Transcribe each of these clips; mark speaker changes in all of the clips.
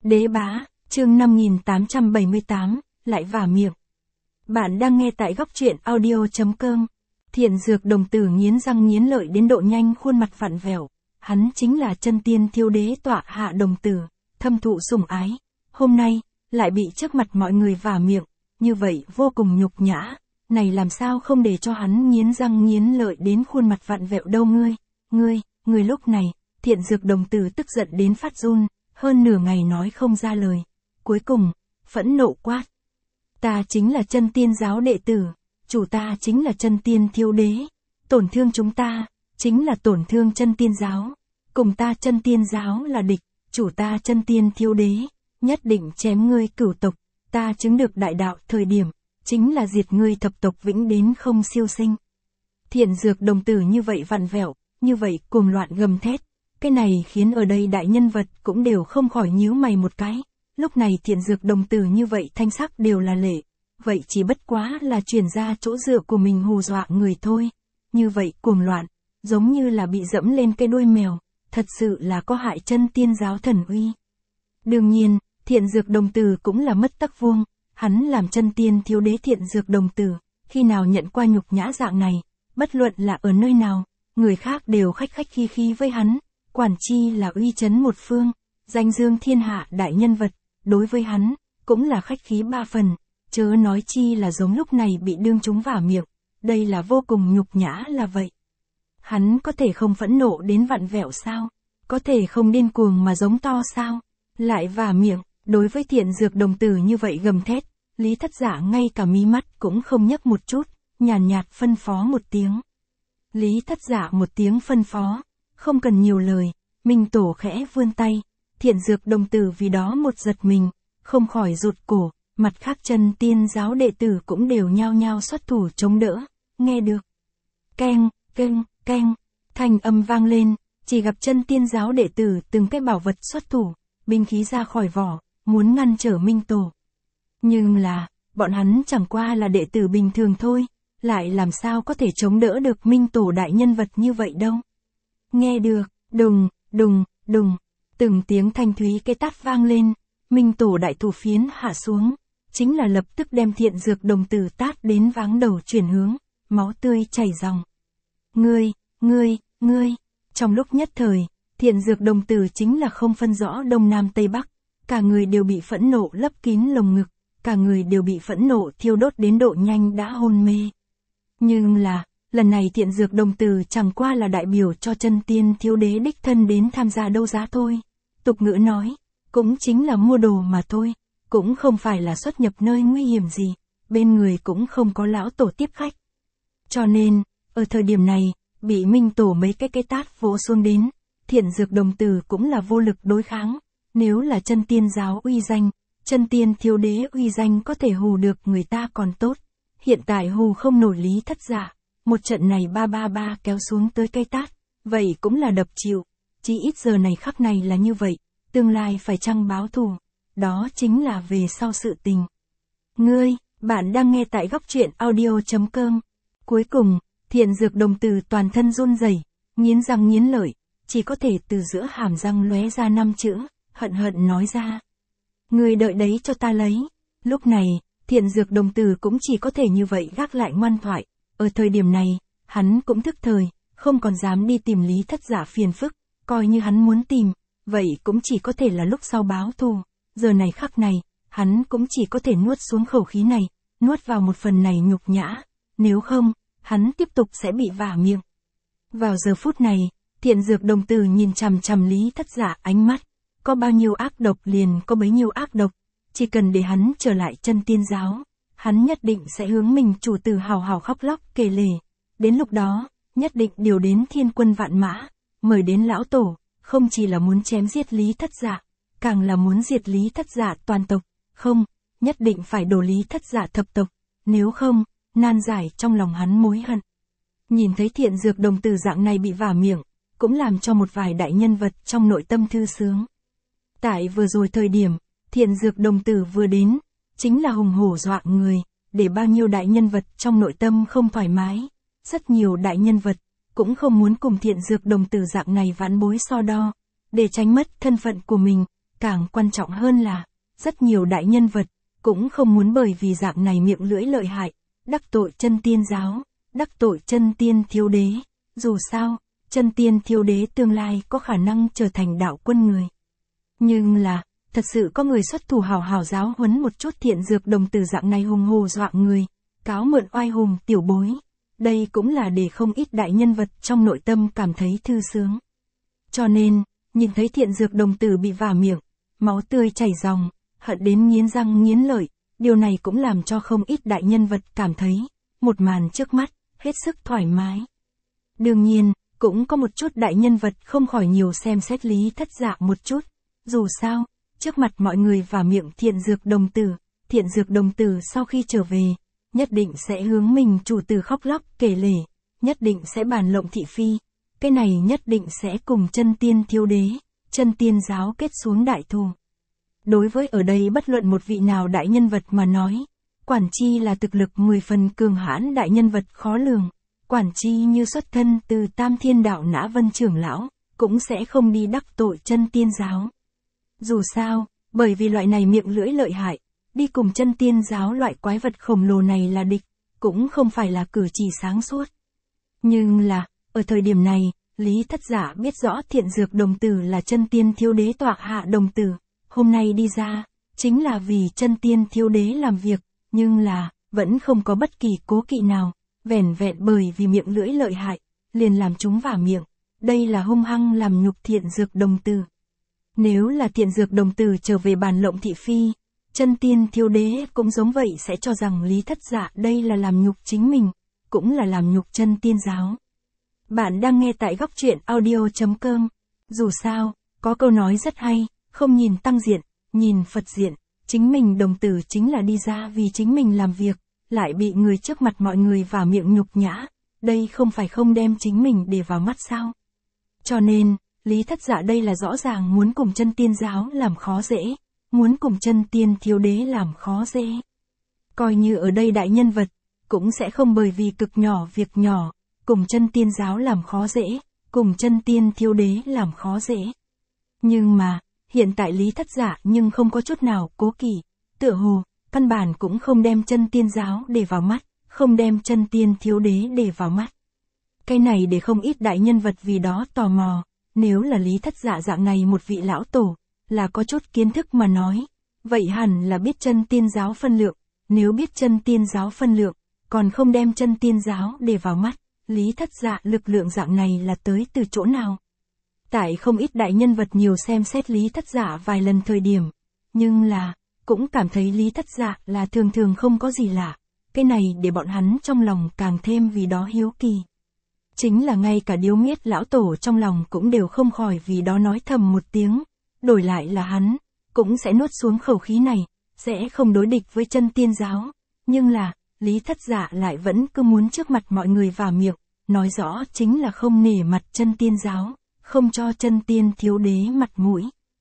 Speaker 1: Đế bá, chương 5878, lại vả miệng. Bạn đang nghe tại góc truyện audio.com. Thiện Dược đồng tử nghiến răng nghiến lợi đến độ nhanh khuôn mặt vặn vẹo. Hắn chính là chân tiên Thiêu Đế tọa hạ đồng tử, thâm thụ sủng ái. Hôm nay, lại bị trước mặt mọi người vả miệng, như vậy vô cùng nhục nhã. Này làm sao không để cho hắn nghiến răng nghiến lợi đến khuôn mặt vặn vẹo đâu ngươi lúc này, Thiện Dược đồng tử tức giận đến phát run, hơn nửa ngày nói không ra lời. Cuối cùng, phẫn nộ quát. Ta chính là chân tiên giáo đệ tử, chủ ta chính là chân tiên Thiêu Đế, tổn thương chúng ta, chính là tổn thương chân tiên giáo, cùng ta chân tiên giáo là địch, chủ ta chân tiên Thiêu Đế, nhất định chém ngươi cửu tộc, ta chứng được đại đạo thời điểm, chính là diệt ngươi thập tộc vĩnh đến không siêu sinh. Thiện Dược đồng tử như vậy vặn vẹo, như vậy cuồng loạn gầm thét, cái này khiến ở đây đại nhân vật cũng đều không khỏi nhíu mày một cái. Lúc này Thiện Dược đồng tử như vậy thanh sắc đều là lệ, vậy chỉ bất quá là chuyển ra chỗ dựa của mình hù dọa người thôi. Như vậy cuồng loạn, giống như là bị dẫm lên cái đuôi mèo, thật sự là có hại chân tiên giáo thần uy. Đương nhiên, Thiện Dược đồng tử cũng là mất tắc vuông, hắn làm chân tiên Thiêu Đế Thiện Dược đồng tử, khi nào nhận qua nhục nhã dạng này, bất luận là ở nơi nào, người khác đều khách khách khí khí với hắn, quản chi là uy chấn một phương, danh dương thiên hạ đại nhân vật, đối với hắn, cũng là khách khí ba phần, chớ nói chi là giống lúc này bị đương chúng vả miệng, đây là vô cùng nhục nhã là vậy. Hắn có thể không phẫn nộ đến vặn vẹo sao? Có thể không điên cuồng mà giống to sao? Lại vả miệng, đối với Thiện Dược đồng tử như vậy gầm thét, Lý Thất Giả ngay cả mí mắt cũng không nhấc một chút, nhàn nhạt phân phó một tiếng. Lý Thất Giả một tiếng phân phó, không cần nhiều lời, Minh Tổ khẽ vươn tay, Thiện Dược đồng tử vì đó một giật mình, không khỏi rụt cổ, mặt khác chân tiên giáo đệ tử cũng đều nhao nhao xuất thủ chống đỡ, nghe được. Keng, keng, keng, thanh âm vang lên, chỉ gặp chân tiên giáo đệ tử từng cái bảo vật xuất thủ, binh khí ra khỏi vỏ, muốn ngăn trở Minh Tổ. Nhưng là, bọn hắn chẳng qua là đệ tử bình thường thôi, lại làm sao có thể chống đỡ được Minh Tổ đại nhân vật như vậy đâu. Nghe được, đùng, đùng, đùng, từng tiếng thanh thúy cái tát vang lên, Minh Tổ đại thủ phiến hạ xuống, chính là lập tức đem Thiện Dược đồng tử tát đến váng đầu chuyển hướng, máu tươi chảy ròng. Ngươi, trong lúc nhất thời, Thiện Dược đồng tử chính là không phân rõ đông nam tây bắc, cả người đều bị phẫn nộ lấp kín lồng ngực, cả người đều bị phẫn nộ thiêu đốt đến độ nhanh đã hôn mê. Nhưng là, lần này Thiện Dược đồng tử chẳng qua là đại biểu cho chân tiên Thiêu Đế đích thân đến tham gia đấu giá thôi. Tục ngữ nói, cũng chính là mua đồ mà thôi, cũng không phải là xuất nhập nơi nguy hiểm gì, bên người cũng không có lão tổ tiếp khách. Cho nên, ở thời điểm này, bị Minh Tổ mấy cái tát vỗ xuống đến, Thiện Dược đồng tử cũng là vô lực đối kháng, nếu là chân tiên giáo uy danh, chân tiên Thiêu Đế uy danh có thể hù được người ta còn tốt, hiện tại hù không nổi Lý Thất Giả, một trận này ba kéo xuống tới cây tát, vậy cũng là đập chịu, chỉ ít giờ này khắc này là như vậy, tương lai phải chăng báo thù, đó chính là về sau sự tình. Bạn đang nghe tại góc truyện audio.com. Cuối cùng, Thiện Dược đồng tử toàn thân run rẩy, nghiến răng nghiến lợi, chỉ có thể từ giữa hàm răng lóe ra 5 chữ, hận nói ra. Ngươi đợi đấy cho ta lấy. Lúc này, Thiện Dược đồng tử cũng chỉ có thể như vậy gác lại ngoan thoại, ở thời điểm này, hắn cũng thức thời, không còn dám đi tìm Lý Thất Giả phiền phức, coi như hắn muốn tìm, vậy cũng chỉ có thể là lúc sau báo thù, giờ này khắc này, hắn cũng chỉ có thể nuốt xuống khẩu khí này, nuốt vào một phần này nhục nhã, nếu không, hắn tiếp tục sẽ bị vả miệng. Vào giờ phút này, Thiện Dược đồng tử nhìn chằm chằm Lý Thất Giả ánh mắt, có bao nhiêu ác độc liền có bấy nhiêu ác độc, chỉ cần để hắn trở lại chân tiên giáo, hắn nhất định sẽ hướng mình chủ tử hào hào khóc lóc kể lể, đến lúc đó, nhất định điều đến thiên quân vạn mã, mời đến lão tổ, không chỉ là muốn chém giết Lý Thất Giả, càng là muốn diệt Lý Thất Giả toàn tộc, không, nhất định phải đổ Lý Thất Giả thập tộc, nếu không, nan giải trong lòng hắn mối hận. Nhìn thấy Thiện Dược đồng tử dạng này bị vả miệng, cũng làm cho một vài đại nhân vật trong nội tâm thư sướng. Tại vừa rồi thời điểm, Thiện Dược đồng tử vừa đến, chính là hùng hổ dọa người, để bao nhiêu đại nhân vật trong nội tâm không thoải mái. Rất nhiều đại nhân vật, cũng không muốn cùng Thiện Dược đồng tử dạng này vãn bối so đo, để tránh mất thân phận của mình, càng quan trọng hơn là, rất nhiều đại nhân vật, cũng không muốn bởi vì dạng này miệng lưỡi lợi hại, đắc tội chân tiên giáo, đắc tội chân tiên thiếu đế. Dù sao, chân tiên thiếu đế tương lai có khả năng trở thành đạo quân người. Nhưng là, thật sự có người xuất thủ hào hào giáo huấn một chút thiện dược đồng tử dạng này hùng hồ dọa người, cáo mượn oai hùng tiểu bối. Đây cũng là để không ít đại nhân vật trong nội tâm cảm thấy thư sướng. Cho nên, nhìn thấy thiện dược đồng tử bị vả miệng, máu tươi chảy ròng, hận đến nghiến răng nghiến lợi, điều này cũng làm cho không ít đại nhân vật cảm thấy, một màn trước mắt, hết sức thoải mái. Đương nhiên, cũng có một chút đại nhân vật không khỏi nhiều xem xét Lý Thất Dạ một chút. Dù sao, trước mặt mọi người vả miệng thiện dược đồng tử sau khi trở về, nhất định sẽ hướng mình chủ tử khóc lóc kể lể, nhất định sẽ bàn lộng thị phi, cái này nhất định sẽ cùng chân tiên thiếu đế, chân tiên giáo kết xuống đại thù. Đối với ở đây bất luận một vị nào đại nhân vật mà nói, quản chi là thực lực 10 phần cường hãn đại nhân vật khó lường, quản chi như xuất thân từ Tam Thiên Đạo Nã Vân trưởng lão, cũng sẽ không đi đắc tội chân tiên giáo. Dù sao, bởi vì loại này miệng lưỡi lợi hại, đi cùng chân tiên giáo loại quái vật khổng lồ này là địch, cũng không phải là cử chỉ sáng suốt. Nhưng là, ở thời điểm này, Lý Thất Dạ biết rõ thiện dược đồng tử là chân tiên thiếu đế tọa hạ đồng tử, hôm nay đi ra, chính là vì chân tiên thiếu đế làm việc, nhưng là, vẫn không có bất kỳ cố kỵ nào, vẻn vẹn bởi vì miệng lưỡi lợi hại, liền làm chúng vả miệng, đây là hung hăng làm nhục thiện dược đồng tử. Nếu là thiện dược đồng tử trở về bàn lộng thị phi, chân tiên thiếu đế cũng giống vậy sẽ cho rằng Lý Thất Dạ đây là làm nhục chính mình, cũng là làm nhục chân tiên giáo. Bạn đang nghe tại góc truyện audio.com. Dù sao, có câu nói rất hay, không nhìn tăng diện, nhìn Phật diện, chính mình đồng tử chính là đi ra vì chính mình làm việc, lại bị người trước mặt mọi người vả miệng nhục nhã, đây không phải không đem chính mình để vào mắt sao. Cho nên, Lý Thất Dạ đây là rõ ràng muốn cùng chân tiên giáo làm khó dễ, muốn cùng chân tiên thiếu đế làm khó dễ. Coi như ở đây đại nhân vật, cũng sẽ không bởi vì cực nhỏ việc nhỏ, cùng chân tiên giáo làm khó dễ, cùng chân tiên thiếu đế làm khó dễ. Nhưng mà, hiện tại Lý Thất Dạ nhưng không có chút nào cố kỵ, tựa hồ, căn bản cũng không đem chân tiên giáo để vào mắt, không đem chân tiên thiếu đế để vào mắt. Cái này để không ít đại nhân vật vì đó tò mò, nếu là Lý Thất Dạ dạng này một vị lão tổ, là có chút kiến thức mà nói, vậy hẳn là biết chân tiên giáo phân lượng, nếu biết chân tiên giáo phân lượng, còn không đem chân tiên giáo để vào mắt, Lý Thất Dạ lực lượng dạng này là tới từ chỗ nào? Tại không ít đại nhân vật nhiều xem xét Lý Thất Dạ vài lần thời điểm, nhưng là, cũng cảm thấy Lý Thất Dạ là thường thường không có gì lạ, cái này để bọn hắn trong lòng càng thêm vì đó hiếu kỳ. Chính là ngay cả Điếu Miết lão tổ trong lòng cũng đều không khỏi vì đó nói thầm một tiếng, đổi lại là hắn, cũng sẽ nuốt xuống khẩu khí này, sẽ không đối địch với chân tiên giáo, nhưng là, Lý Thất Dạ lại vẫn cứ muốn trước mặt mọi người vả miệng, nói rõ chính là không nể mặt chân tiên giáo, không cho chân tiên thiếu đế mặt mũi.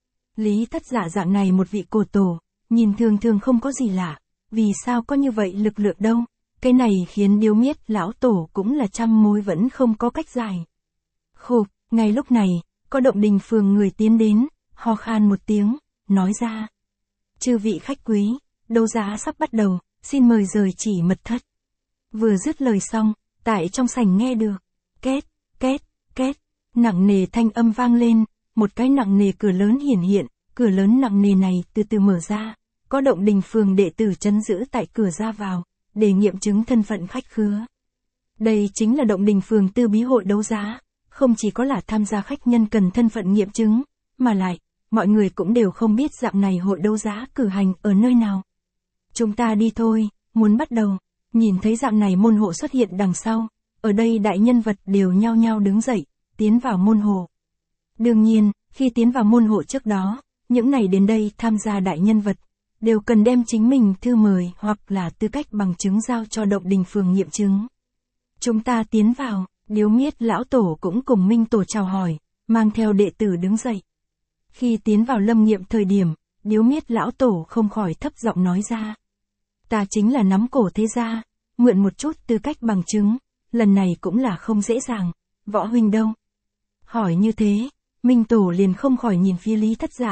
Speaker 1: Lý Thất Dạ dạng này một vị cổ tổ, nhìn thường thường không có gì lạ, vì sao có như vậy lực lượng đâu, cái này khiến Điếu Miết lão tổ cũng là trăm mối vẫn không có cách giải. Khục, ngay lúc này, có Động Đình phường người tiến đến, ho khan một tiếng, nói ra. Chư vị khách quý, đấu giá sắp bắt đầu, xin mời rời chỉ mật thất. Vừa dứt lời xong, tại trong sảnh nghe được, két, két, két, nặng nề thanh âm vang lên, một cái nặng nề cửa lớn hiển hiện, cửa lớn nặng nề này từ từ mở ra, có Động Đình phường đệ tử trấn giữ tại cửa ra vào, để nghiệm chứng thân phận khách khứa. Đây chính là Động Đình phường tư bí hội đấu giá, không chỉ có là tham gia khách nhân cần thân phận nghiệm chứng, mà lại, mọi người cũng đều không biết dạng này hội đấu giá cử hành ở nơi nào. Chúng ta đi thôi, muốn bắt đầu, nhìn thấy dạng này môn hộ xuất hiện đằng sau, ở đây đại nhân vật đều nhao nhao đứng dậy, tiến vào môn hộ. Đương nhiên, khi tiến vào môn hộ trước đó, những này đến đây tham gia đại nhân vật, đều cần đem chính mình thư mời hoặc là tư cách bằng chứng giao cho Động Đình phường nghiệm chứng. Chúng ta tiến vào, Điếu Miết lão tổ cũng cùng Minh tổ chào hỏi, mang theo đệ tử đứng dậy. Khi tiến vào lâm nghiệm thời điểm, Điếu Miết lão tổ không khỏi thấp giọng nói ra. Ta chính là nắm cổ thế gia, mượn một chút tư cách bằng chứng, lần này cũng là không dễ dàng, võ huynh đâu? Hỏi như thế, Minh tổ liền không khỏi nhìn phía Lý Thất Dạ,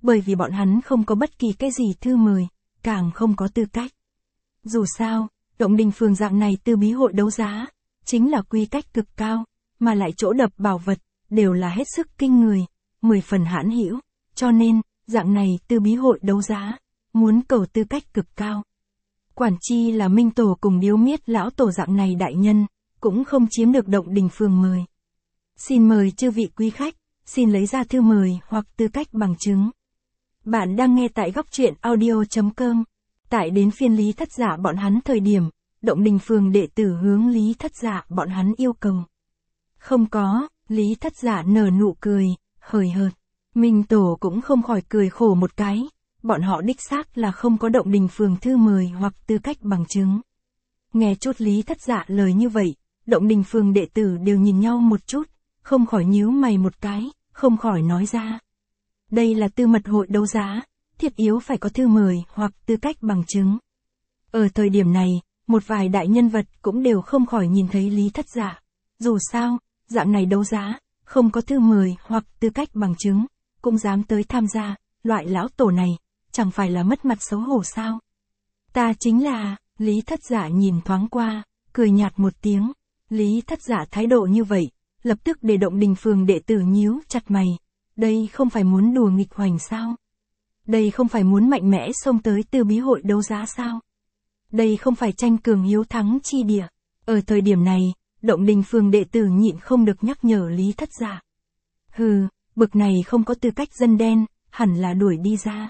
Speaker 1: bởi vì bọn hắn không có bất kỳ cái gì thư mời, càng không có tư cách. Dù sao, Động Đình Phường dạng này tư bí hội đấu giá, chính là quy cách cực cao, mà lại chỗ đập bảo vật, đều là hết sức kinh người, 10 phần hãn hữu, cho nên, dạng này tư bí hội đấu giá, muốn cầu tư cách cực cao. Quản chi là Minh Tổ cùng Điếu Miết lão tổ dạng này đại nhân, cũng không chiếm được Động Đình Phường mời. Xin mời chư vị quý khách, xin lấy ra thư mời hoặc tư cách bằng chứng. Bạn đang nghe tại góc truyện audio.com. Tại đến phiên Lý Thất Dạ bọn hắn thời điểm, Động Đình Phường đệ tử hướng Lý Thất Dạ bọn hắn yêu cầu. Không có, Lý Thất Dạ nở nụ cười, hời hợt. Minh Tổ cũng không khỏi cười khổ một cái, bọn họ đích xác là không có Động Đình Phường thư mời hoặc tư cách bằng chứng. Nghe chút Lý Thất Dạ lời như vậy, Động Đình Phường đệ tử đều nhìn nhau một chút, không khỏi nhíu mày một cái, không khỏi nói ra. Đây là tư mật hội đấu giá, thiết yếu phải có thư mời hoặc tư cách bằng chứng. Ở thời điểm này, một vài đại nhân vật cũng đều không khỏi nhìn thấy Lý Thất Dạ. Dù sao, dạng này đấu giá, không có thư mời hoặc tư cách bằng chứng, cũng dám tới tham gia, loại lão tổ này, chẳng phải là mất mặt xấu hổ sao? Ta chính là, Lý Thất Dạ nhìn thoáng qua, cười nhạt một tiếng. Lý Thất Dạ thái độ như vậy, lập tức để Động Đình Phường đệ tử nhíu chặt mày. Đây không phải muốn đùa nghịch hoành sao? Đây không phải muốn mạnh mẽ xông tới tư bí hội đấu giá sao? Đây không phải tranh cường hiếu thắng chi địa. Ở thời điểm này, Động Đình Phường đệ tử nhịn không được nhắc nhở Lý Thất Dạ. Hừ, bực này không có tư cách dân đen, hẳn là đuổi đi ra.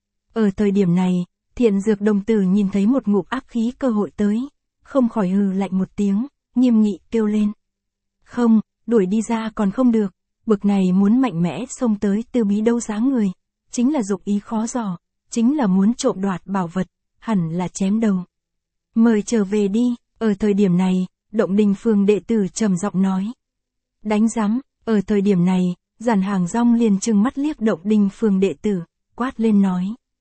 Speaker 1: Ở thời điểm này, Thiện Dược đồng tử nhìn thấy một ngụm ác khí cơ hội tới, không khỏi hừ lạnh một tiếng, nghiêm nghị kêu lên. Không, đuổi đi ra còn không được, bực này muốn mạnh mẽ xông tới tư bí đấu giá người, chính là dục ý khó dò, chính là muốn trộm đoạt bảo vật, hẳn là chém đầu. Mời trở về đi, ở thời điểm này, Động Đình Phường đệ tử trầm giọng nói. Đánh rắm, ở thời điểm này, Giản Hàng Rong liền trừng mắt liếc Động Đình Phường đệ tử, quát lên nói.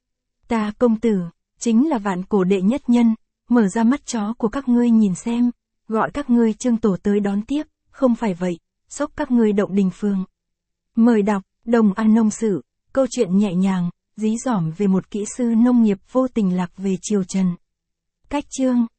Speaker 1: Ta công tử, chính là vạn cổ đệ nhất nhân, mở ra mắt chó của các ngươi nhìn xem, gọi các ngươi Trương Tổ tới đón tiếp, không phải vậy, xốc các ngươi Động Đình Phường. Mời đọc, Đồng An Nông Sự, câu chuyện nhẹ nhàng, dí dỏm về một kỹ sư nông nghiệp vô tình lạc về triều Trần. Cách chương